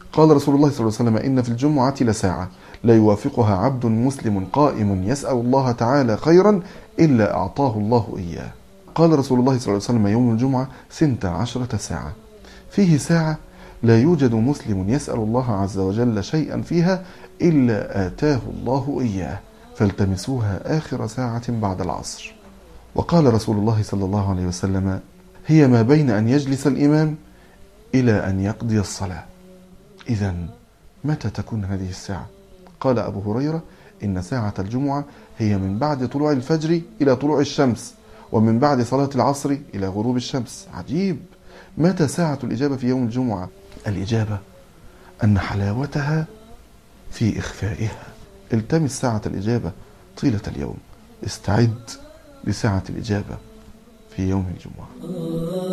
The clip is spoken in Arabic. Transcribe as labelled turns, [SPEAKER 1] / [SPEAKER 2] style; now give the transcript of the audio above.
[SPEAKER 1] قال رسول الله صلى الله عليه وسلم: إن في الجمعة لساعة لا يوافقها عبد مسلم قائم يسأل الله تعالى خيرا إلا أعطاه الله إياه. قال رسول الله صلى الله عليه وسلم: يوم الجمعة 12 ساعة، فيه ساعة لا يوجد مسلم يسأل الله عز وجل شيئا فيها إلا آتاه الله إياه، فالتمسوها آخر ساعة بعد العصر. وقال رسول الله صلى الله عليه وسلم: هي ما بين أن يجلس الإمام إلى أن يقضي الصلاة. إذن متى تكون هذه الساعة؟ قال أبو هريرة: إن ساعة الجمعة هي من بعد طلوع الفجر إلى طلوع الشمس، ومن بعد صلاة العصر إلى غروب الشمس. عجيب! متى ساعة الإجابة في يوم الجمعة؟ الإجابة أن حلاوتها في إخفائها. التمس ساعة الإجابة طيلة اليوم، استعد لساعة الإجابة في يوم الجمعة.